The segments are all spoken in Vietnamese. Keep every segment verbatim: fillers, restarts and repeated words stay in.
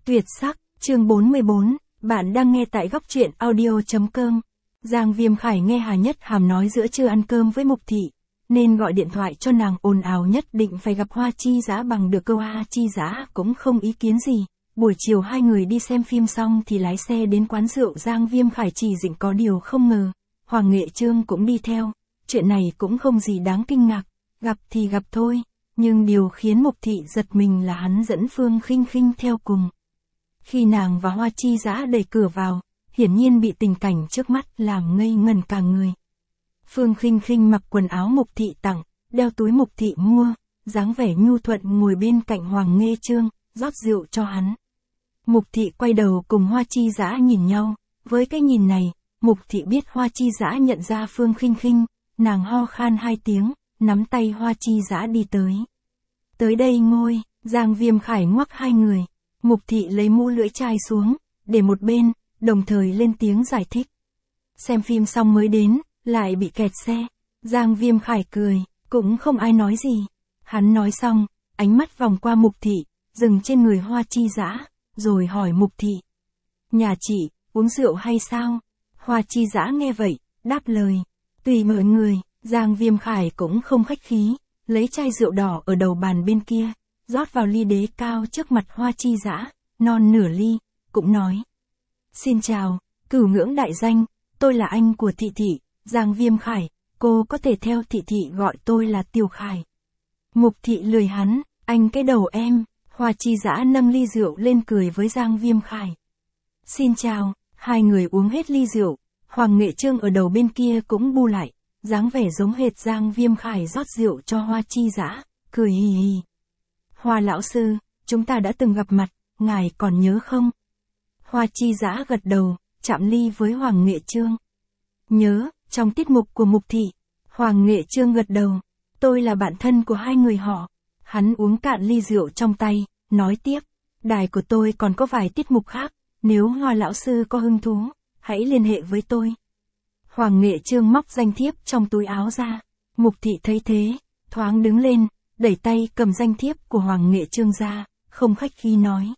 Tuyệt sắc, chương bốn mươi bốn, bạn đang nghe tại góc truyện audio.com. Giang Viêm Khải nghe Hà Nhất Hàm nói giữa trưa ăn cơm với Mục Thị, nên gọi điện thoại cho nàng ồn ào nhất định phải gặp Hoa Chi Dã bằng được câu. Hoa Chi Dã cũng không ý kiến gì. Buổi chiều hai người đi xem phim xong thì lái xe đến quán rượu. Giang Viêm Khải chỉ dịnh có điều không ngờ, Hoàng Nghệ Trương cũng đi theo. Chuyện này cũng không gì đáng kinh ngạc, gặp thì gặp thôi, nhưng điều khiến Mục Thị giật mình là hắn dẫn Phương Khinh Khinh theo cùng. Khi nàng và Hoa Chi Dã đẩy cửa vào, hiển nhiên bị tình cảnh trước mắt làm ngây ngẩn cả người. Phương Khinh Khinh mặc quần áo Mục Thị tặng, đeo túi Mục Thị mua, dáng vẻ nhu thuận ngồi bên cạnh Hoàng Nghệ Trương, rót rượu cho hắn. Mục Thị quay đầu cùng Hoa Chi Dã nhìn nhau, với cái nhìn này, Mục Thị biết Hoa Chi Dã nhận ra Phương Khinh Khinh, nàng ho khan hai tiếng, nắm tay Hoa Chi Dã đi tới. Tới đây ngồi, Giang Viêm Khải ngoắc hai người. Mục Thị lấy mũ lưỡi chai xuống, để một bên, đồng thời lên tiếng giải thích. Xem phim xong mới đến, lại bị kẹt xe. Giang Viêm Khải cười, cũng không ai nói gì. Hắn nói xong, ánh mắt vòng qua Mục Thị, dừng trên người Hoa Chi Dã, rồi hỏi Mục Thị. Nhà chị, uống rượu hay sao? Hoa Chi Dã nghe vậy, đáp lời. Tùy mọi người. Giang Viêm Khải cũng không khách khí, lấy chai rượu đỏ ở đầu bàn bên kia, rót vào ly đế cao trước mặt Hoa Chi Dã, non nửa ly, cũng nói. Xin chào, Cửu Ngưỡng đại danh, tôi là anh của Thị Thị, Giang Viêm Khải, cô có thể theo Thị Thị gọi tôi là Tiểu Khải. Mục Thị lười hắn, anh cái đầu em. Hoa Chi Dã nâng ly rượu lên cười với Giang Viêm Khải. Xin chào, hai người uống hết ly rượu, Hoàng Nghệ Trương ở đầu bên kia cũng bu lại, dáng vẻ giống hệt Giang Viêm Khải rót rượu cho Hoa Chi Dã, cười hì hì. Hoa lão sư, chúng ta đã từng gặp mặt, ngài còn nhớ không? Hoa Chi Dã gật đầu, chạm ly với Hoàng Nghệ Trương. Nhớ, trong tiết mục của Mục Thị. Hoàng Nghệ Trương gật đầu, tôi là bạn thân của hai người họ. Hắn uống cạn ly rượu trong tay, nói tiếp, đài của tôi còn có vài tiết mục khác, nếu Hoa lão sư có hứng thú, hãy liên hệ với tôi. Hoàng Nghệ Trương móc danh thiếp trong túi áo ra. Mục Thị thấy thế, thoáng đứng lên, đẩy tay cầm danh thiếp của Hoàng Nghệ Trương ra, không khách khí nói.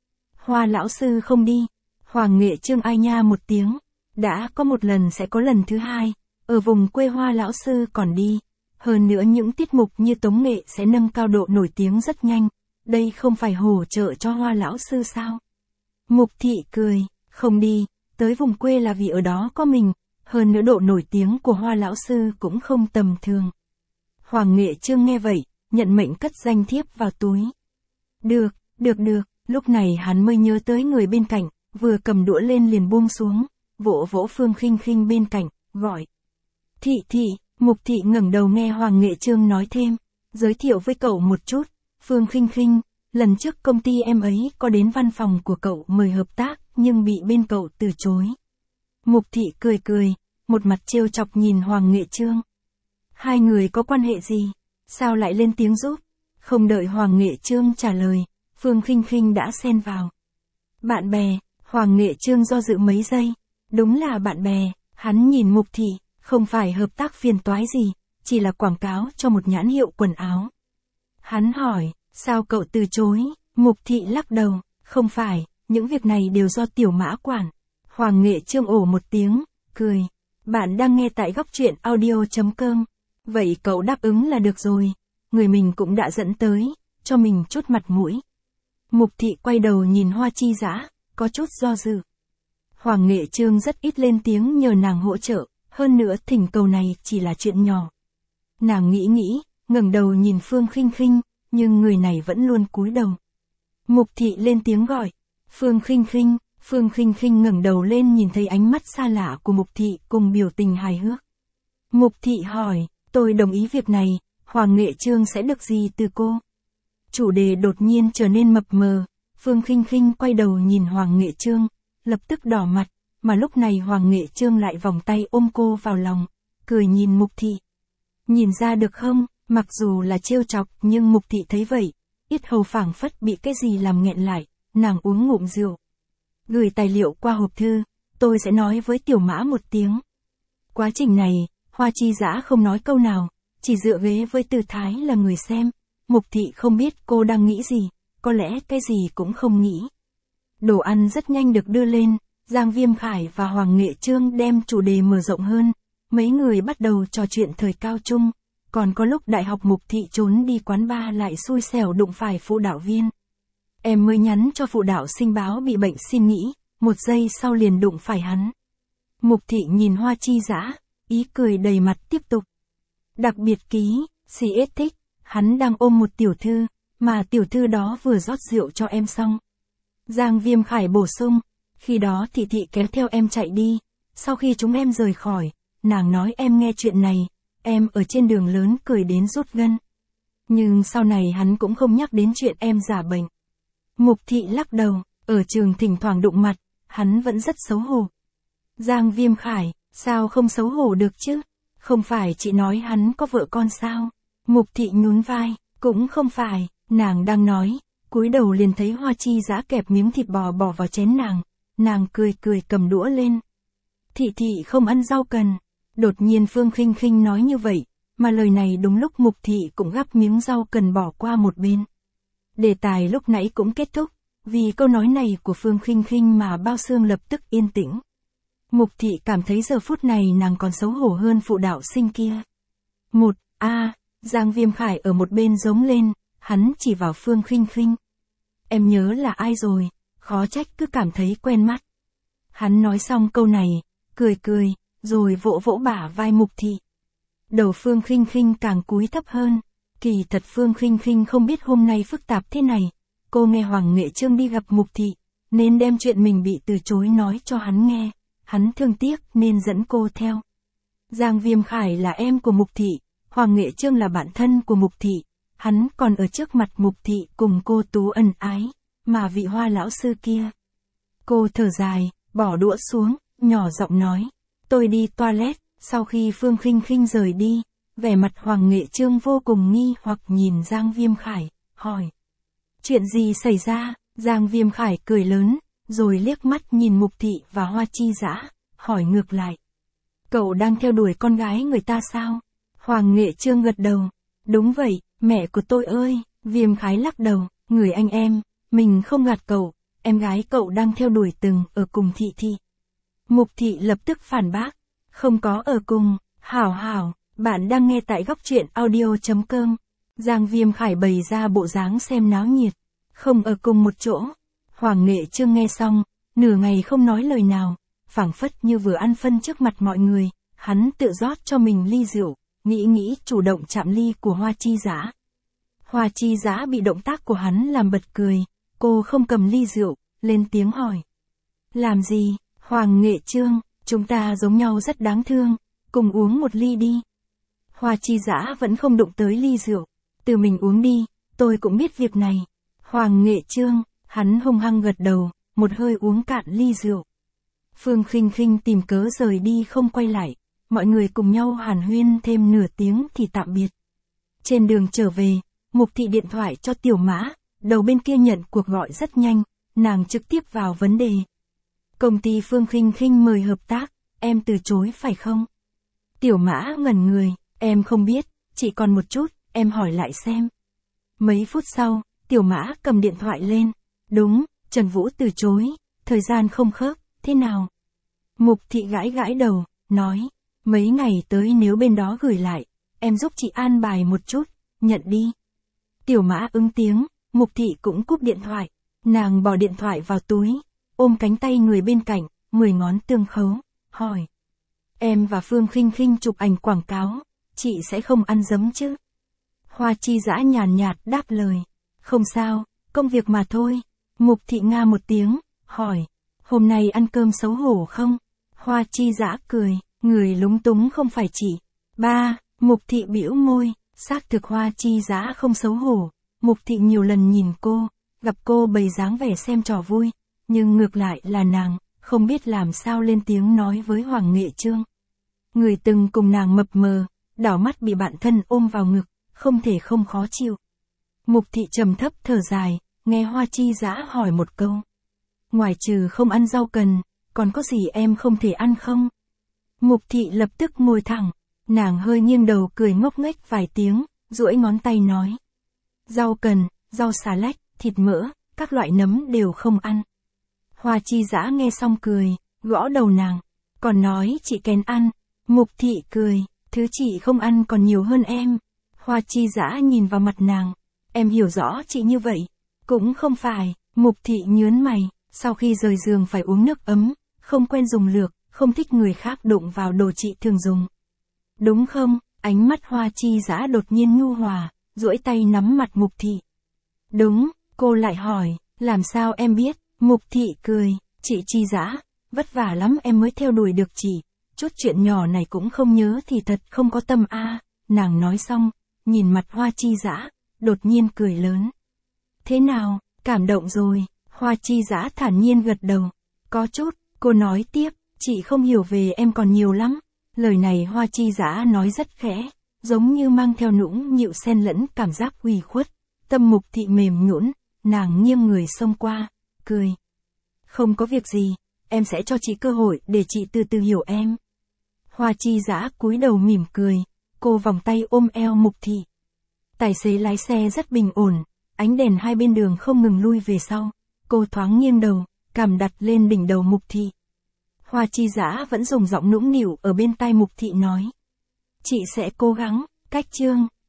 Hoa lão sư không đi. Hoàng Nghệ Trương ai nha một tiếng. Đã có một lần sẽ có lần thứ hai, ở vùng quê Hoa lão sư còn đi. Hơn nữa những tiết mục như tống nghệ sẽ nâng cao độ nổi tiếng rất nhanh. Đây không phải hỗ trợ cho Hoa lão sư sao? Mục Thị cười, không đi, tới vùng quê là vì ở đó có mình. Hơn nữa độ nổi tiếng của Hoa lão sư cũng không tầm thường. Hoàng Nghệ Trương nghe vậy, nhận mệnh cất danh thiếp vào túi. Được, được được, lúc này hắn mới nhớ tới người bên cạnh, vừa cầm đũa lên liền buông xuống, vỗ vỗ Phương Khinh Khinh bên cạnh, gọi. Thị Thị. Mục Thị ngẩng đầu nghe Hoàng Nghệ Trương nói thêm, giới thiệu với cậu một chút, Phương Khinh Khinh, lần trước công ty em ấy có đến văn phòng của cậu mời hợp tác, nhưng bị bên cậu từ chối. Mục Thị cười cười, một mặt trêu chọc nhìn Hoàng Nghệ Trương. Hai người có quan hệ gì? Sao lại lên tiếng giúp? Không đợi Hoàng Nghệ Trương trả lời, Phương Khinh Khinh đã xen vào. Bạn bè. Hoàng Nghệ Trương do dự mấy giây. Đúng là bạn bè. Hắn nhìn Mục Thị, không phải hợp tác phiền toái gì, chỉ là quảng cáo cho một nhãn hiệu quần áo. Hắn hỏi, sao cậu từ chối? Mục Thị lắc đầu, không phải, những việc này đều do Tiểu Mã quản. Hoàng Nghệ Trương ồ một tiếng, cười. Bạn đang nghe tại góc truyện audio.com. Vậy cậu đáp ứng là được rồi. Người mình cũng đã dẫn tới, cho mình chút mặt mũi. Mục Thị quay đầu nhìn Hoa Chi Dã, có chút do dự. Hoàng Nghệ Trương rất ít lên tiếng nhờ nàng hỗ trợ, hơn nữa thỉnh cầu này chỉ là chuyện nhỏ. Nàng nghĩ nghĩ, ngẩng đầu nhìn Phương Khinh Khinh, nhưng người này vẫn luôn cúi đầu. Mục Thị lên tiếng gọi. Phương Khinh Khinh. Phương Khinh Khinh ngẩng đầu lên nhìn thấy ánh mắt xa lạ của Mục Thị cùng biểu tình hài hước. Mục Thị hỏi, tôi đồng ý việc này, Hoàng Nghệ Trương sẽ được gì từ cô? Chủ đề đột nhiên trở nên mập mờ, Phương Khinh Khinh quay đầu nhìn Hoàng Nghệ Trương, lập tức đỏ mặt, mà lúc này Hoàng Nghệ Trương lại vòng tay ôm cô vào lòng, cười nhìn Mục Thị. Nhìn ra được không, mặc dù là trêu chọc nhưng Mục Thị thấy vậy, yết hầu phảng phất bị cái gì làm nghẹn lại, nàng uống ngụm rượu. Gửi tài liệu qua hộp thư, tôi sẽ nói với Tiểu Mã một tiếng. Quá trình này, Hoa Chi Dã không nói câu nào, chỉ dựa ghế với tư thái là người xem. Mục Thị không biết cô đang nghĩ gì, có lẽ cái gì cũng không nghĩ. Đồ ăn rất nhanh được đưa lên, Giang Viêm Khải và Hoàng Nghệ Trương đem chủ đề mở rộng hơn. Mấy người bắt đầu trò chuyện thời cao trung, còn có lúc đại học Mục Thị trốn đi quán bar lại xui xẻo đụng phải phụ đạo viên. Em mới nhắn cho phụ đạo sinh báo bị bệnh xin nghỉ, một giây sau liền đụng phải hắn. Mục Thị nhìn Hoa Chi Dã, ý cười đầy mặt tiếp tục. Đặc biệt ký, xê ét thích, hắn đang ôm một tiểu thư, mà tiểu thư đó vừa rót rượu cho em xong. Giang Viêm Khải bổ sung, khi đó Thị Thị kéo theo em chạy đi, sau khi chúng em rời khỏi, nàng nói em nghe chuyện này, em ở trên đường lớn cười đến rút gân. Nhưng sau này hắn cũng không nhắc đến chuyện em giả bệnh. Mục Thị lắc đầu, ở trường thỉnh thoảng đụng mặt, hắn vẫn rất xấu hổ. Giang Viêm Khải, sao không xấu hổ được chứ? Không phải chị nói hắn có vợ con sao? Mục Thị nhún vai, cũng không phải, nàng đang nói, cúi đầu liền thấy Hoa Chi Dã kẹp miếng thịt bò bỏ vào chén nàng, nàng cười cười cầm đũa lên. Thị Thị không ăn rau cần. Đột nhiên Phương Khinh Khinh nói như vậy, mà lời này đúng lúc Mục Thị cũng gắp miếng rau cần bỏ qua một bên. Đề tài lúc nãy cũng kết thúc, vì câu nói này của Phương Khinh Khinh mà Bao Xương lập tức yên tĩnh. Mục Thị cảm thấy giờ phút này nàng còn xấu hổ hơn phụ đạo sinh kia. Một, a, Giang Viêm Khải ở một bên giống lên, hắn chỉ vào Phương Khinh Khinh. Em nhớ là ai rồi, khó trách cứ cảm thấy quen mắt. Hắn nói xong câu này, cười cười, rồi vỗ vỗ bả vai Mục Thị. Đầu Phương Khinh Khinh càng cúi thấp hơn, kỳ thật Phương Khinh Khinh không biết hôm nay phức tạp thế này, cô nghe Hoàng Nghệ Trương đi gặp Mục Thị, nên đem chuyện mình bị từ chối nói cho hắn nghe, hắn thương tiếc nên dẫn cô theo. Giang Viêm Khải là em của Mục Thị, Hoàng Nghệ Trương là bạn thân của Mục Thị, hắn còn ở trước mặt Mục Thị cùng cô Tú ân ái, mà vị Hoa lão sư kia. Cô thở dài, bỏ đũa xuống, nhỏ giọng nói, tôi đi toilet. Sau khi Phương Khinh Khinh rời đi, vẻ mặt Hoàng Nghệ Trương vô cùng nghi hoặc nhìn Giang Viêm Khải, hỏi. Chuyện gì xảy ra? Giang Viêm Khải cười lớn, rồi liếc mắt nhìn Mục Thị và Hoa Chi Dã, hỏi ngược lại. Cậu đang theo đuổi con gái người ta sao? Hoàng Nghệ Trương gật đầu. Đúng vậy, mẹ của tôi ơi. Viêm Khải lắc đầu, người anh em, mình không gạt cậu, em gái cậu đang theo đuổi từng ở cùng Thị Thị. Mục Thị lập tức phản bác. Không có ở cùng, hảo hảo, bạn đang nghe tại góc truyện audio.com. Giang Viêm Khải bày ra bộ dáng xem náo nhiệt, không ở cùng một chỗ. Hoàng Nghệ Trương nghe xong, nửa ngày không nói lời nào, phảng phất như vừa ăn phân trước mặt mọi người, hắn tự rót cho mình ly rượu, nghĩ nghĩ chủ động chạm ly của Hoa Chi Dã. Hoa Chi Dã bị động tác của hắn làm bật cười, cô không cầm ly rượu, lên tiếng hỏi. Làm gì, Hoàng Nghệ Trương? Chúng ta giống nhau rất đáng thương, cùng uống một ly đi. Hoa Chi Dã vẫn không đụng tới ly rượu, từ mình uống đi, tôi cũng biết việc này. Hoàng Nghệ Trương, hắn hung hăng gật đầu, một hơi uống cạn ly rượu. Phương Khinh Khinh tìm cớ rời đi không quay lại, mọi người cùng nhau hàn huyên thêm nửa tiếng thì tạm biệt. Trên đường trở về, Mục Thị điện thoại cho Tiểu Mã, đầu bên kia nhận cuộc gọi rất nhanh, nàng trực tiếp vào vấn đề. Công ty Phương Khinh Khinh mời hợp tác, em từ chối phải không? Tiểu Mã ngẩn người, em không biết, chỉ còn một chút, em hỏi lại xem. Mấy phút sau, Tiểu Mã cầm điện thoại lên. Đúng, Trần Vũ từ chối, thời gian không khớp, thế nào? Mục Thị gãi gãi đầu, nói, mấy ngày tới nếu bên đó gửi lại, em giúp chị an bài một chút, nhận đi. Tiểu Mã ứng tiếng, Mục Thị cũng cúp điện thoại, nàng bỏ điện thoại vào túi, ôm cánh tay người bên cạnh, mười ngón tương khấu, hỏi. Em và Phương Khinh Khinh chụp ảnh quảng cáo, chị sẽ không ăn dấm chứ? Hoa Chi Dã nhàn nhạt đáp lời. Không sao, công việc mà thôi. Mục Thị nga một tiếng, hỏi. Hôm nay ăn cơm xấu hổ không? Hoa Chi Dã cười, người lúng túng không phải chị. Ba, Mục Thị bĩu môi, xác thực Hoa Chi Dã không xấu hổ. Mục Thị nhiều lần nhìn cô, gặp cô bày dáng vẻ xem trò vui. Nhưng ngược lại là nàng, không biết làm sao lên tiếng nói với Hoàng Nghệ Trương. Người từng cùng nàng mập mờ, đảo mắt bị bạn thân ôm vào ngực, không thể không khó chịu. Mục Thị trầm thấp thở dài, nghe Hoa Chi Dã hỏi một câu. Ngoài trừ không ăn rau cần, còn có gì em không thể ăn không? Mục Thị lập tức ngồi thẳng, nàng hơi nghiêng đầu cười ngốc nghếch vài tiếng, duỗi ngón tay nói. Rau cần, rau xà lách, thịt mỡ, các loại nấm đều không ăn. Hoa Chi Dã nghe xong cười, gõ đầu nàng, còn nói chị kén ăn. Mục Thị cười, thứ chị không ăn còn nhiều hơn em. Hoa Chi Dã nhìn vào mặt nàng, em hiểu rõ chị như vậy. Cũng không phải, Mục Thị nhớn mày, sau khi rời giường phải uống nước ấm, không quen dùng lược, không thích người khác đụng vào đồ chị thường dùng. Đúng không? Ánh mắt Hoa Chi Dã đột nhiên nhu hòa, duỗi tay nắm mặt Mục Thị. Đúng, cô lại hỏi, làm sao em biết? Mục Thị cười, chị Chi Dã, vất vả lắm em mới theo đuổi được chị, chút chuyện nhỏ này cũng không nhớ thì thật không có tâm a. Nàng nói xong, nhìn mặt Hoa Chi Dã, đột nhiên cười lớn. Thế nào, cảm động rồi? Hoa Chi Dã thản nhiên gật đầu. Có chút, cô nói tiếp, chị không hiểu về em còn nhiều lắm. Lời này Hoa Chi Dã nói rất khẽ, giống như mang theo nũng nịu xen lẫn cảm giác ủy khuất. Tâm Mục Thị mềm nhũn, nàng nghiêng người xông qua, cười. Không có việc gì, em sẽ cho chị cơ hội để chị từ từ hiểu em. Hoa Chi Dã cúi đầu mỉm cười, cô vòng tay ôm eo Mục Thị. Tài xế lái xe rất bình ổn, ánh đèn hai bên đường không ngừng lui về sau. Cô thoáng nghiêng đầu, cằm đặt lên đỉnh đầu Mục Thị. Hoa Chi Dã vẫn dùng giọng nũng nịu ở bên tai Mục Thị nói. Chị sẽ cố gắng, cách chương.